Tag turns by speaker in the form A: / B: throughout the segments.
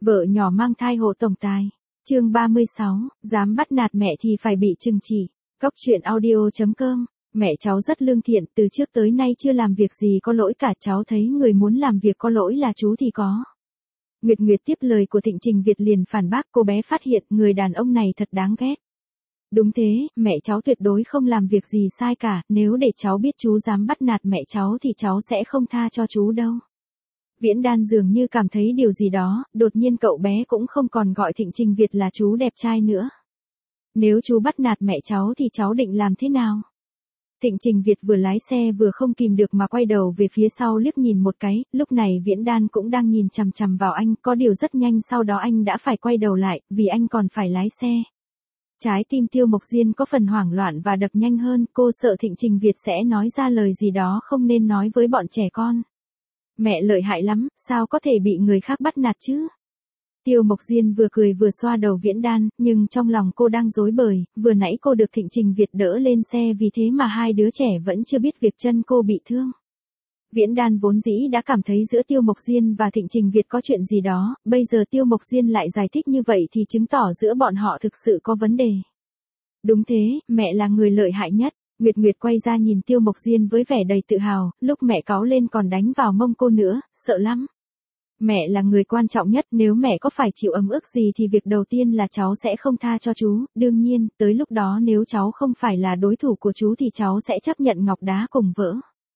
A: Vợ nhỏ mang thai hộ tổng tài. Chương 36, dám bắt nạt mẹ thì phải bị trừng trị. Cóc truyện audio.com. Mẹ cháu rất lương thiện, từ trước tới nay chưa làm việc gì có lỗi cả, cháu thấy người muốn làm việc có lỗi là chú thì có. Nguyệt Nguyệt tiếp lời của Thịnh Trình Việt liền phản bác, cô bé phát hiện người đàn ông này thật đáng ghét. Đúng thế, mẹ cháu tuyệt đối không làm việc gì sai cả, nếu để cháu biết chú dám bắt nạt mẹ cháu thì cháu sẽ không tha cho chú đâu. Viễn Đan dường như cảm thấy điều gì đó, đột nhiên cậu bé cũng không còn gọi Thịnh Trình Việt là chú đẹp trai nữa. Nếu chú bắt nạt mẹ cháu thì cháu định làm thế nào? Thịnh Trình Việt vừa lái xe vừa không kìm được mà quay đầu về phía sau liếc nhìn một cái, lúc này Viễn Đan cũng đang nhìn chằm chằm vào anh, có điều rất nhanh sau đó anh đã phải quay đầu lại, vì anh còn phải lái xe. Trái tim Tiêu Mộc Diên có phần hoảng loạn và đập nhanh hơn, cô sợ Thịnh Trình Việt sẽ nói ra lời gì đó không nên nói với bọn trẻ con. Mẹ lợi hại lắm, sao có thể bị người khác bắt nạt chứ? Tiêu Mộc Diên vừa cười vừa xoa đầu Viễn Đan, nhưng trong lòng cô đang rối bời, vừa nãy cô được Thịnh Trình Việt đỡ lên xe vì thế mà hai đứa trẻ vẫn chưa biết việc chân cô bị thương. Viễn Đan vốn dĩ đã cảm thấy giữa Tiêu Mộc Diên và Thịnh Trình Việt có chuyện gì đó, bây giờ Tiêu Mộc Diên lại giải thích như vậy thì chứng tỏ giữa bọn họ thực sự có vấn đề. Đúng thế, mẹ là người lợi hại nhất. Nguyệt Nguyệt quay ra nhìn Tiêu Mộc Diên với vẻ đầy tự hào, lúc mẹ cáu lên còn đánh vào mông cô nữa, sợ lắm. Mẹ là người quan trọng nhất, nếu mẹ có phải chịu ấm ức gì thì việc đầu tiên là cháu sẽ không tha cho chú, đương nhiên, tới lúc đó nếu cháu không phải là đối thủ của chú thì cháu sẽ chấp nhận ngọc đá cùng vỡ.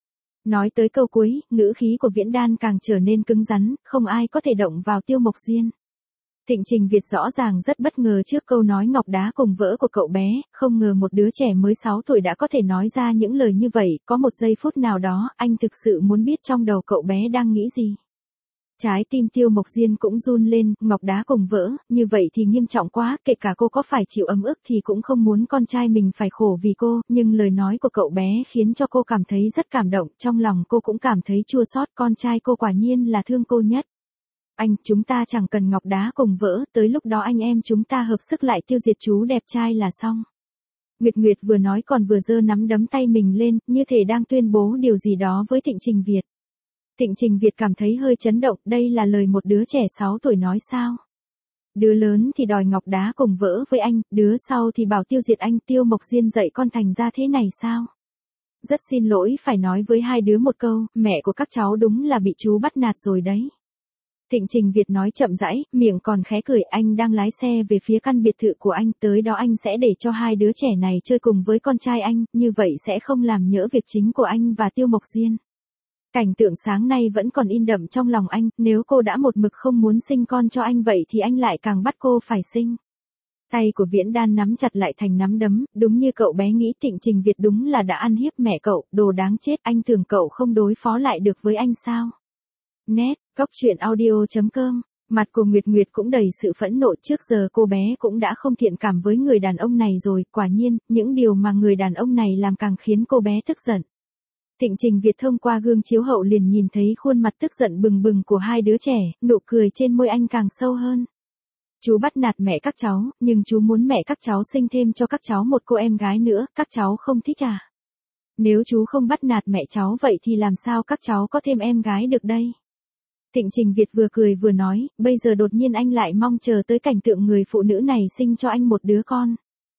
A: Nói tới câu cuối, ngữ khí của Viễn Đan càng trở nên cứng rắn, không ai có thể động vào Tiêu Mộc Diên. Thịnh Trình Việt rõ ràng rất bất ngờ trước câu nói ngọc đá cùng vỡ của cậu bé, không ngờ một đứa trẻ mới 6 tuổi đã có thể nói ra những lời như vậy, có một giây phút nào đó, anh thực sự muốn biết trong đầu cậu bé đang nghĩ gì. Trái tim Tiêu Mộc Diên cũng run lên, ngọc đá cùng vỡ, như vậy thì nghiêm trọng quá, kể cả cô có phải chịu ấm ức thì cũng không muốn con trai mình phải khổ vì cô, nhưng lời nói của cậu bé khiến cho cô cảm thấy rất cảm động, trong lòng cô cũng cảm thấy chua xót, con trai cô quả nhiên là thương cô nhất. Anh, chúng ta chẳng cần ngọc đá cùng vỡ, tới lúc đó anh em chúng ta hợp sức lại tiêu diệt chú đẹp trai là xong. Nguyệt Nguyệt vừa nói còn vừa giơ nắm đấm tay mình lên, như thể đang tuyên bố điều gì đó với Thịnh Trình Việt. Thịnh Trình Việt cảm thấy hơi chấn động, đây là lời một đứa trẻ 6 tuổi nói sao? Đứa lớn thì đòi ngọc đá cùng vỡ với anh, đứa sau thì bảo tiêu diệt anh, Tiêu Mộc Diên dạy con thành ra thế này sao? Rất xin lỗi phải nói với hai đứa một câu, mẹ của các cháu đúng là bị chú bắt nạt rồi đấy. Thịnh Trình Việt nói chậm rãi, miệng còn khẽ cười, anh đang lái xe về phía căn biệt thự của anh, tới đó anh sẽ để cho hai đứa trẻ này chơi cùng với con trai anh, như vậy sẽ không làm nhỡ việc chính của anh và Tiêu Mộc Diên. Cảnh tượng sáng nay vẫn còn in đậm trong lòng anh, nếu cô đã một mực không muốn sinh con cho anh vậy thì anh lại càng bắt cô phải sinh. Tay của Viễn Đan nắm chặt lại thành nắm đấm, đúng như cậu bé nghĩ, Thịnh Trình Việt đúng là đã ăn hiếp mẹ cậu, đồ đáng chết, anh tưởng cậu không đối phó lại được với anh sao? Nét, cóc truyện audio.com. Mặt của Nguyệt Nguyệt cũng đầy sự phẫn nộ, trước giờ cô bé cũng đã không thiện cảm với người đàn ông này rồi, quả nhiên, những điều mà người đàn ông này làm càng khiến cô bé tức giận. Thịnh Trình Việt thông qua gương chiếu hậu liền nhìn thấy khuôn mặt tức giận bừng bừng của hai đứa trẻ, nụ cười trên môi anh càng sâu hơn. Chú bắt nạt mẹ các cháu, nhưng chú muốn mẹ các cháu sinh thêm cho các cháu một cô em gái nữa, các cháu không thích à? Nếu chú không bắt nạt mẹ cháu vậy thì làm sao các cháu có thêm em gái được đây? Thịnh Trình Việt vừa cười vừa nói, bây giờ đột nhiên anh lại mong chờ tới cảnh tượng người phụ nữ này sinh cho anh một đứa con.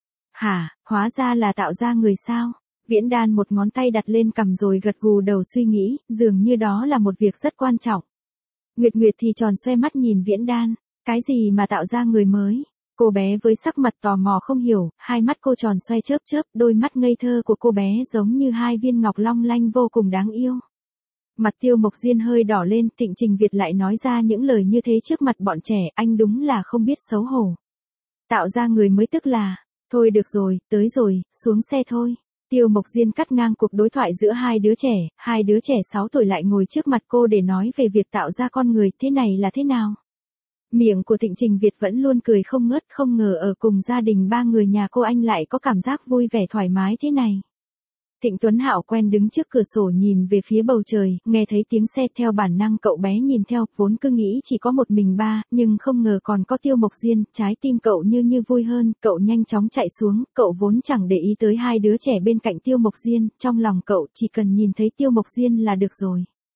A: Hả, hóa ra là tạo ra người sao? Viễn Đan một ngón tay đặt lên cằm rồi gật gù đầu suy nghĩ, dường như đó là một việc rất quan trọng. Nguyệt Nguyệt thì tròn xoe mắt nhìn Viễn Đan, cái gì mà tạo ra người mới? Cô bé với sắc mặt tò mò không hiểu, hai mắt cô tròn xoe chớp chớp, đôi mắt ngây thơ của cô bé giống như hai viên ngọc long lanh vô cùng đáng yêu. Mặt Tiêu Mộc Diên hơi đỏ lên, Thịnh Trình Việt lại nói ra những lời như thế trước mặt bọn trẻ, anh đúng là không biết xấu hổ. Tạo ra người mới tức là, thôi được rồi, tới rồi, xuống xe thôi. Tiêu Mộc Diên cắt ngang cuộc đối thoại giữa hai đứa trẻ 6 tuổi lại ngồi trước mặt cô để nói về việc tạo ra con người, thế này là thế nào? Miệng của Thịnh Trình Việt vẫn luôn cười không ngớt, không ngờ ở cùng gia đình ba người nhà cô anh lại có cảm giác vui vẻ thoải mái thế này. Thịnh Tuấn Hạo quen đứng trước cửa sổ nhìn về phía bầu trời, nghe thấy tiếng xe theo bản năng cậu bé nhìn theo, vốn cứ nghĩ chỉ có một mình ba, nhưng không ngờ còn có Tiêu Mộc Diên, trái tim cậu như vui hơn, cậu nhanh chóng chạy xuống, cậu vốn chẳng để ý tới hai đứa trẻ bên cạnh Tiêu Mộc Diên, trong lòng cậu chỉ cần nhìn thấy Tiêu Mộc Diên là được rồi.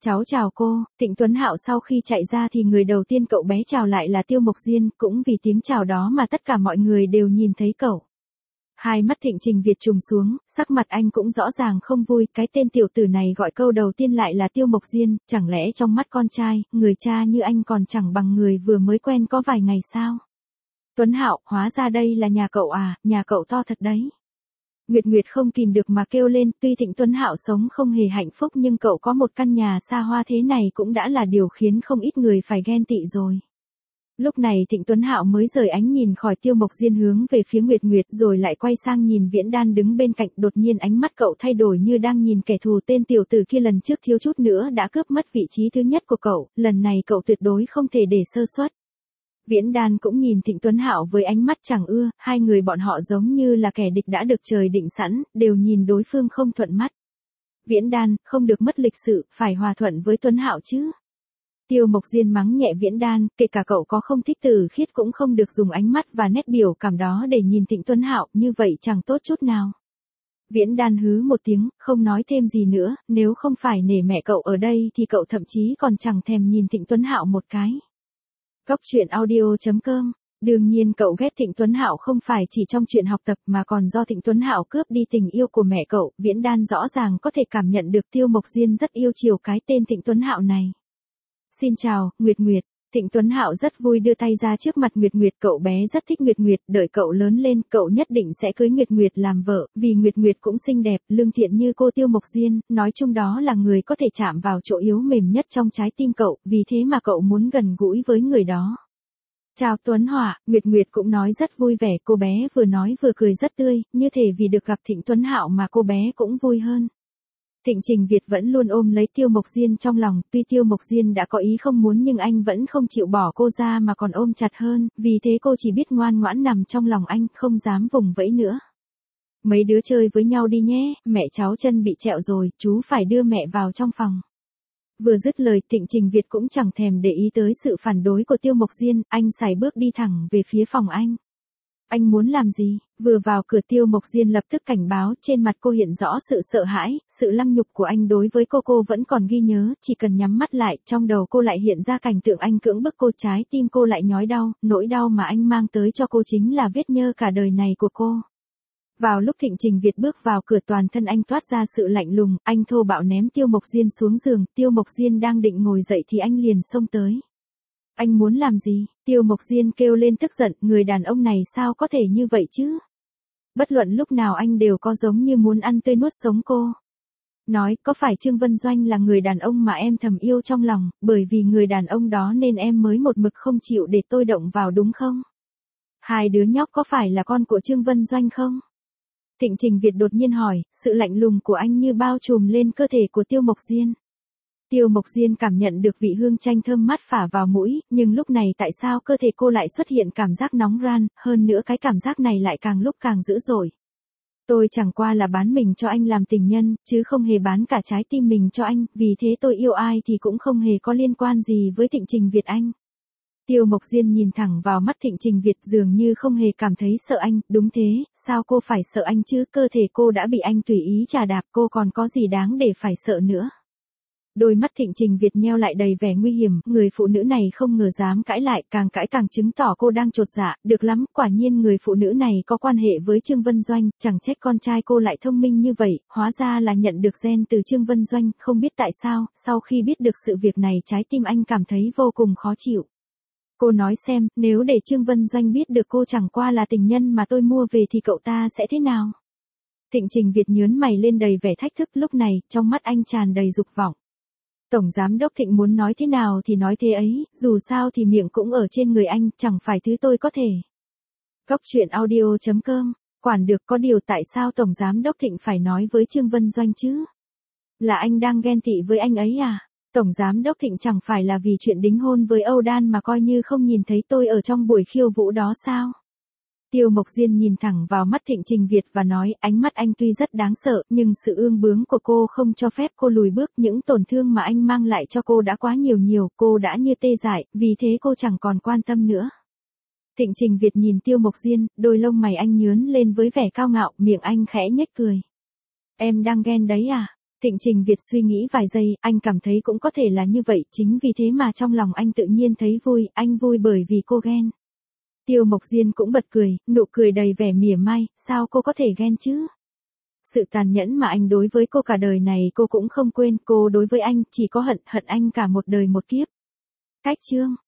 A: Cháu chào cô. Thịnh Tuấn Hạo sau khi chạy ra thì người đầu tiên cậu bé chào lại là Tiêu Mộc Diên, cũng vì tiếng chào đó mà tất cả mọi người đều nhìn thấy cậu. Hai mắt Thịnh Trình Việt trùng xuống, sắc mặt anh cũng rõ ràng không vui, cái tên tiểu tử này gọi câu đầu tiên lại là Tiêu Mộc Diên, chẳng lẽ trong mắt con trai, người cha như anh còn chẳng bằng người vừa mới quen có vài ngày sao? Tuấn Hạo, hóa ra đây là nhà cậu à, nhà cậu to thật đấy. Nguyệt Nguyệt không kìm được mà kêu lên, tuy Thịnh Tuấn Hạo sống không hề hạnh phúc nhưng cậu có một căn nhà xa hoa thế này cũng đã là điều khiến không ít người phải ghen tị rồi. Lúc này Thịnh Tuấn Hạo mới rời ánh nhìn khỏi Tiêu Mộc Diên hướng về phía Nguyệt Nguyệt rồi lại quay sang nhìn Viễn Đan đứng bên cạnh, đột nhiên ánh mắt cậu thay đổi như đang nhìn kẻ thù, tên tiểu tử kia lần trước thiếu chút nữa đã cướp mất vị trí thứ nhất của cậu, lần này cậu tuyệt đối không thể để sơ suất. Viễn Đan cũng nhìn Thịnh Tuấn Hạo với ánh mắt chẳng ưa, hai người bọn họ giống như là kẻ địch đã được trời định sẵn, đều nhìn đối phương không thuận mắt. Viễn Đan, không được mất lịch sự, phải hòa thuận với Tuấn Hạo chứ. Tiêu Mộc Diên mắng nhẹ Viễn Đan, kể cả cậu có không thích Từ Khiết cũng không được dùng ánh mắt và nét biểu cảm đó để nhìn Thịnh Tuấn Hạo, như vậy chẳng tốt chút nào. Viễn Đan hứ một tiếng, không nói thêm gì nữa, nếu không phải nể mẹ cậu ở đây thì cậu thậm chí còn chẳng thèm nhìn Thịnh Tuấn Hạo một cái. Góc truyện audio.com. Đương nhiên cậu ghét Thịnh Tuấn Hạo không phải chỉ trong chuyện học tập mà còn do Thịnh Tuấn Hạo cướp đi tình yêu của mẹ cậu, Viễn Đan rõ ràng có thể cảm nhận được Tiêu Mộc Diên rất yêu chiều cái tên Thịnh Tuấn Hạo này. Xin chào, Nguyệt Nguyệt. Thịnh Tuấn Hạo rất vui đưa tay ra trước mặt Nguyệt Nguyệt, cậu bé rất thích Nguyệt Nguyệt, đợi cậu lớn lên, cậu nhất định sẽ cưới Nguyệt Nguyệt làm vợ, vì Nguyệt Nguyệt cũng xinh đẹp, lương thiện như cô Tiêu Mộc Diên, nói chung đó là người có thể chạm vào chỗ yếu mềm nhất trong trái tim cậu, vì thế mà cậu muốn gần gũi với người đó. Chào Tuấn Hỏa, Nguyệt Nguyệt cũng nói rất vui vẻ, cô bé vừa nói vừa cười rất tươi, như thể vì được gặp Thịnh Tuấn Hạo mà cô bé cũng vui hơn. Thịnh Trình Việt vẫn luôn ôm lấy Tiêu Mộc Diên trong lòng, tuy Tiêu Mộc Diên đã có ý không muốn nhưng anh vẫn không chịu bỏ cô ra mà còn ôm chặt hơn, vì thế cô chỉ biết ngoan ngoãn nằm trong lòng anh, không dám vùng vẫy nữa. Mấy đứa chơi với nhau đi nhé, mẹ cháu chân bị trẹo rồi, chú phải đưa mẹ vào trong phòng. Vừa dứt lời Thịnh Trình Việt cũng chẳng thèm để ý tới sự phản đối của Tiêu Mộc Diên, anh sải bước đi thẳng về phía phòng anh. Anh muốn làm gì? Vừa vào cửa Tiêu Mộc Diên lập tức cảnh báo, trên mặt cô hiện rõ sự sợ hãi, sự lăng nhục của anh đối với cô vẫn còn ghi nhớ, chỉ cần nhắm mắt lại, trong đầu cô lại hiện ra cảnh tượng anh cưỡng bức cô, trái tim cô lại nhói đau, nỗi đau mà anh mang tới cho cô chính là vết nhơ cả đời này của cô. Vào lúc Thịnh Trình Việt bước vào cửa toàn thân anh toát ra sự lạnh lùng, anh thô bạo ném Tiêu Mộc Diên xuống giường, Tiêu Mộc Diên đang định ngồi dậy thì anh liền xông tới. Anh muốn làm gì? Tiêu Mộc Diên kêu lên tức giận, người đàn ông này sao có thể như vậy chứ? Bất luận lúc nào anh đều có giống như muốn ăn tươi nuốt sống cô. Nói, có phải Trương Vân Doanh là người đàn ông mà em thầm yêu trong lòng, bởi vì người đàn ông đó nên em mới một mực không chịu để tôi động vào đúng không? Hai đứa nhóc có phải là con của Trương Vân Doanh không? Thịnh Trình Việt đột nhiên hỏi, sự lạnh lùng của anh như bao trùm lên cơ thể của Tiêu Mộc Diên. Tiêu Mộc Diên cảm nhận được vị hương chanh thơm mát phả vào mũi, nhưng lúc này tại sao cơ thể cô lại xuất hiện cảm giác nóng ran, hơn nữa cái cảm giác này lại càng lúc càng dữ dội. Tôi chẳng qua là bán mình cho anh làm tình nhân, chứ không hề bán cả trái tim mình cho anh, vì thế tôi yêu ai thì cũng không hề có liên quan gì với Thịnh Trình Việt anh. Tiêu Mộc Diên nhìn thẳng vào mắt Thịnh Trình Việt dường như không hề cảm thấy sợ anh, đúng thế, sao cô phải sợ anh chứ, cơ thể cô đã bị anh tùy ý chà đạp, cô còn có gì đáng để phải sợ nữa. Đôi mắt Thịnh Trình Việt nheo lại đầy vẻ nguy hiểm, người phụ nữ này không ngờ dám cãi lại, càng cãi càng chứng tỏ cô đang chột dạ, được lắm, quả nhiên người phụ nữ này có quan hệ với Trương Vân Doanh, chẳng trách con trai cô lại thông minh như vậy, hóa ra là nhận được gen từ Trương Vân Doanh, không biết tại sao, sau khi biết được sự việc này trái tim anh cảm thấy vô cùng khó chịu. Cô nói xem, nếu để Trương Vân Doanh biết được cô chẳng qua là tình nhân mà tôi mua về thì cậu ta sẽ thế nào? Thịnh Trình Việt nhớn mày lên đầy vẻ thách thức, lúc này, trong mắt anh tràn đầy dục vọng. Tổng giám đốc Thịnh muốn nói thế nào thì nói thế ấy, dù sao thì miệng cũng ở trên người anh, chẳng phải thứ tôi có thể. Góc truyện audio.com, quản được, có điều tại sao Tổng giám đốc Thịnh phải nói với Trương Vân Doanh chứ? Là anh đang ghen tị với anh ấy à? Tổng giám đốc Thịnh chẳng phải là vì chuyện đính hôn với Âu Đan mà coi như không nhìn thấy tôi ở trong buổi khiêu vũ đó sao? Tiêu Mộc Diên nhìn thẳng vào mắt Thịnh Trình Việt và nói, ánh mắt anh tuy rất đáng sợ, nhưng sự ương bướng của cô không cho phép cô lùi bước, những tổn thương mà anh mang lại cho cô đã quá nhiều, cô đã như tê dại, vì thế cô chẳng còn quan tâm nữa. Thịnh Trình Việt nhìn Tiêu Mộc Diên, đôi lông mày anh nhướn lên với vẻ cao ngạo, miệng anh khẽ nhếch cười. Em đang ghen đấy à? Thịnh Trình Việt suy nghĩ vài giây, anh cảm thấy cũng có thể là như vậy, chính vì thế mà trong lòng anh tự nhiên thấy vui, anh vui bởi vì cô ghen. Tiêu Mộc Diên cũng bật cười, nụ cười đầy vẻ mỉa mai, sao cô có thể ghen chứ? Sự tàn nhẫn mà anh đối với cô cả đời này cô cũng không quên, cô đối với anh chỉ có hận anh cả một đời một kiếp. Cách chương